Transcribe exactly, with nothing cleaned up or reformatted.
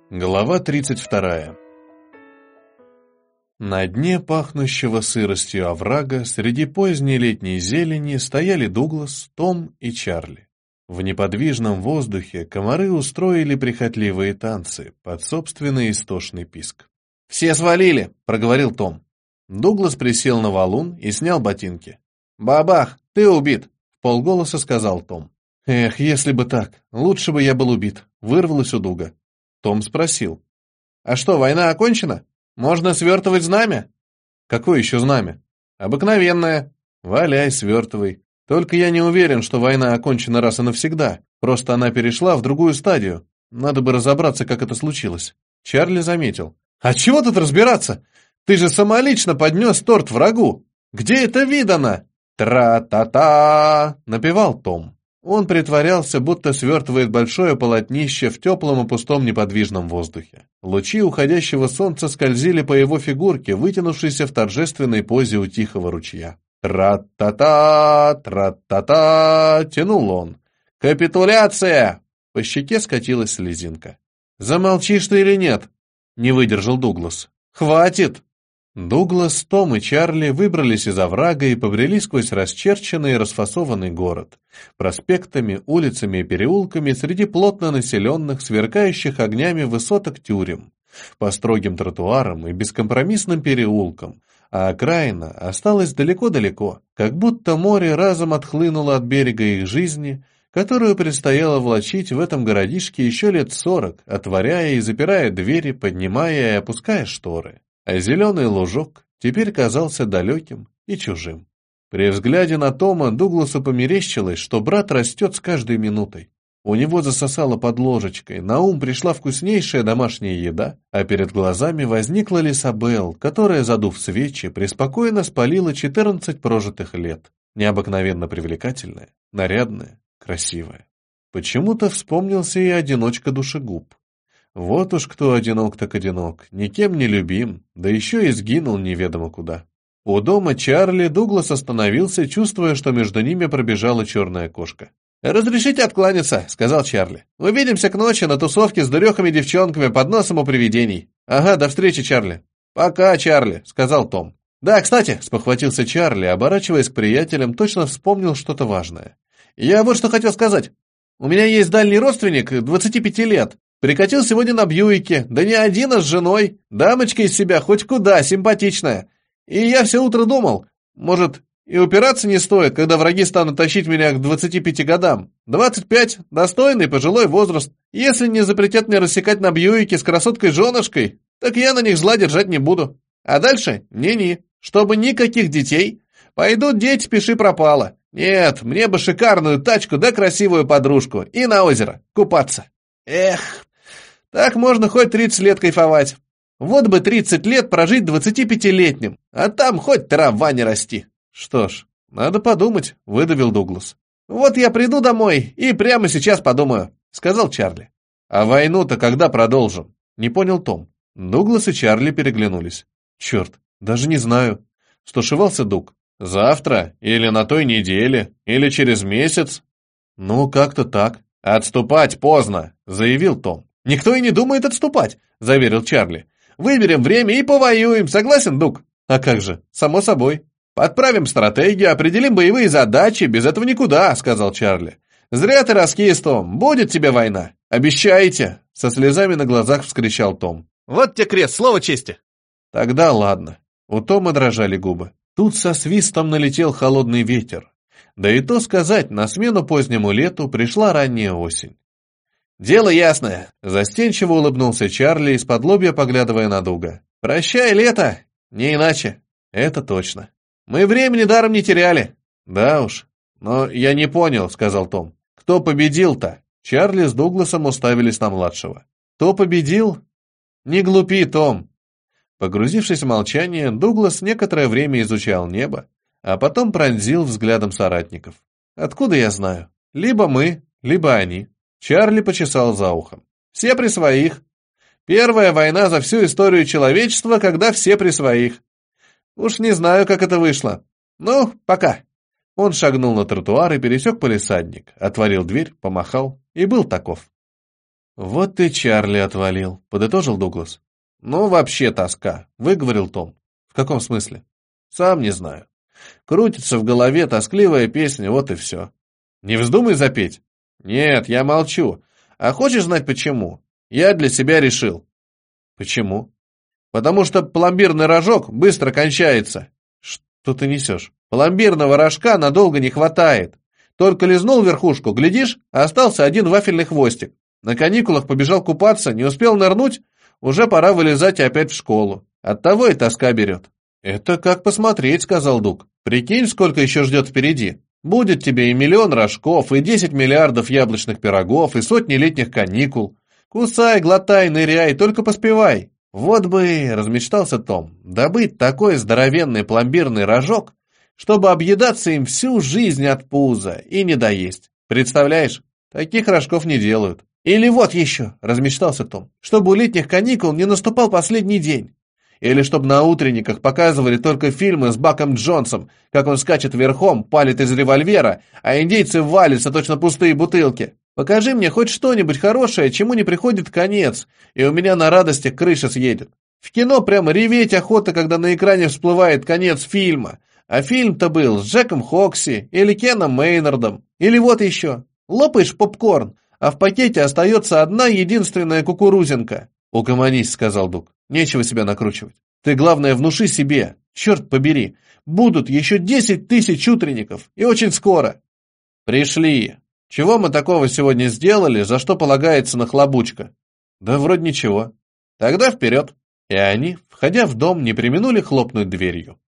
Глава тридцать вторая. На дне пахнущего сыростью оврага среди поздней летней зелени стояли Дуглас, Том и Чарли. В неподвижном воздухе комары устроили прихотливые танцы под собственный истошный писк. «Все свалили!» — проговорил Том. Дуглас присел на валун и снял ботинки. «Бабах, ты убит!» — вполголоса сказал Том. «Эх, если бы так, лучше бы я был убит», — вырвалось у Дуга. Том спросил. «А что, война окончена? Можно свертывать знамя?» «Какое еще знамя?» «Обыкновенное». «Валяй, свертывай. Только я не уверен, что война окончена раз и навсегда. Просто она перешла в другую стадию. Надо бы разобраться, как это случилось». Чарли заметил. «А чего тут разбираться? Ты же самолично поднес торт врагу. Где это видано?» «Тра-та-та!» — напевал Том. Он притворялся, будто свертывает большое полотнище в теплом и пустом неподвижном воздухе. Лучи уходящего солнца скользили по его фигурке, вытянувшейся в торжественной позе у тихого ручья. «Тра-та-та! Тра-та-та!» — тянул он. «Капитуляция!» По щеке скатилась слезинка. «Замолчишь ты или нет?» — не выдержал Дуглас. «Хватит!» Дуглас, Том и Чарли выбрались из оврага и побрели сквозь расчерченный и расфасованный город, проспектами, улицами и переулками среди плотно населенных, сверкающих огнями высоток тюрем, по строгим тротуарам и бескомпромиссным переулкам, а окраина осталась далеко-далеко, как будто море разом отхлынуло от берега их жизни, которую предстояло влачить в этом городишке еще лет сорок, отворяя и запирая двери, поднимая и опуская шторы. А зеленый лужок теперь казался далеким и чужим. При взгляде на Тома Дугласу померещилось, что брат растет с каждой минутой. У него засосало под ложечкой, на ум пришла вкуснейшая домашняя еда, а перед глазами возникла Лисабел, которая, задув свечи, преспокойно спалила четырнадцать прожитых лет, необыкновенно привлекательная, нарядная, красивая. Почему-то вспомнился и одиночка душегуб. Вот уж кто одинок так одинок, никем не любим, да еще и сгинул неведомо куда. У дома Чарли Дуглас остановился, чувствуя, что между ними пробежала черная кошка. «Разрешите откланяться», — сказал Чарли. «Увидимся к ночи на тусовке с дурехами девчонками под носом у привидений». «Ага, до встречи, Чарли». «Пока, Чарли», — сказал Том. «Да, кстати», — спохватился Чарли, оборачиваясь к приятелям, точно вспомнил что-то важное. «Я вот что хотел сказать. У меня есть дальний родственник, двадцати пяти лет. Прикатил сегодня на Бьюике, да не один, а с женой. Дамочка из себя хоть куда, симпатичная. И я все утро думал, может, и упираться не стоит, когда враги станут тащить меня к двадцати пяти годам. двадцать пять — достойный пожилой возраст. Если не запретят мне рассекать на Бьюике с красоткой-женушкой, так я на них зла держать не буду. А дальше ни-ни, чтобы никаких детей. Пойдут дети, пиши пропало. Нет, мне бы шикарную тачку да красивую подружку и на озеро купаться. Эх, так можно хоть тридцать лет кайфовать. Вот бы тридцать лет прожить двадцатипятилетним, а там хоть трава не расти. Что ж, надо подумать, выдавил Дуглас. Вот я приду домой и прямо сейчас подумаю, сказал Чарли. А войну-то когда продолжим? Не понял Том. Дуглас и Чарли переглянулись. Черт, даже не знаю. Стушевался Дуг. Завтра? Или на той неделе? Или через месяц? Ну, как-то так. «Отступать поздно», — заявил Том. «Никто и не думает отступать», — заверил Чарли. «Выберем время и повоюем, согласен, Дуг?» «А как же, само собой». «Подправим стратегию, определим боевые задачи, без этого никуда», — сказал Чарли. «Зря ты раскис, Том, будет тебе война. Обещаете?» — со слезами на глазах вскричал Том. «Вот тебе крест, слово чести». «Тогда ладно». У Тома дрожали губы. Тут со свистом налетел холодный ветер. Да и то сказать, на смену позднему лету пришла ранняя осень. «Дело ясное», — застенчиво улыбнулся Чарли, из-под лобья поглядывая на Дуга. «Прощай, лето! Не иначе». «Это точно. Мы времени даром не теряли». «Да уж. Но я не понял», — сказал Том. «Кто победил-то?» Чарли с Дугласом уставились на младшего. «Кто победил?» «Не глупи, Том». Погрузившись в молчание, Дуглас некоторое время изучал небо, а потом пронзил взглядом соратников. «Откуда я знаю? Либо мы, либо они». Чарли почесал за ухом. «Все при своих. Первая война за всю историю человечества, когда все при своих. Уж не знаю, как это вышло. Ну, пока». Он шагнул на тротуар и пересек палисадник, отворил дверь, помахал и был таков. Вот ты Чарли отвалил, подытожил Дуглас. Ну, вообще тоска, выговорил Том. В каком смысле? Сам не знаю. Крутится в голове тоскливая песня, вот и все. Не вздумай запеть. Нет, я молчу. А хочешь знать почему? Я для себя решил. Почему? Потому что пломбирный рожок быстро кончается. Что ты несешь? Пломбирного рожка надолго не хватает. Только лизнул верхушку, глядишь, а остался один вафельный хвостик. На каникулах побежал купаться, не успел нырнуть, уже пора вылезать и опять в школу. Оттого и тоска берет. Это как посмотреть, сказал Дуг. Прикинь, сколько еще ждет впереди. Будет тебе и миллион рожков, и десять миллиардов яблочных пирогов, и сотни летних каникул. Кусай, глотай, ныряй, только поспевай. Вот бы, размечтался Том, добыть такой здоровенный пломбирный рожок, чтобы объедаться им всю жизнь от пуза и не доесть. Представляешь, таких рожков не делают. Или вот еще, размечтался Том, чтобы у летних каникул не наступал последний день. Или чтобы на утренниках показывали только фильмы с Баком Джонсом, как он скачет верхом, палит из револьвера, а индейцы валятся точно пустые бутылки. Покажи мне хоть что-нибудь хорошее, чему не приходит конец, и у меня на радостях крыша съедет. В кино прямо реветь охота, когда на экране всплывает конец фильма. А фильм-то был с Джеком Хокси или Кеном Мейнардом. Или вот еще. Лопаешь попкорн, а в пакете остается одна единственная кукурузинка. «Угомонись», — сказал Дуг. «Нечего себя накручивать. Ты, главное, внуши себе. Черт побери, будут еще десять тысяч утренников, и очень скоро». «Пришли. Чего мы такого сегодня сделали, за что полагается нахлобучка?» «Да вроде ничего». «Тогда вперед». И они, входя в дом, не преминули хлопнуть дверью.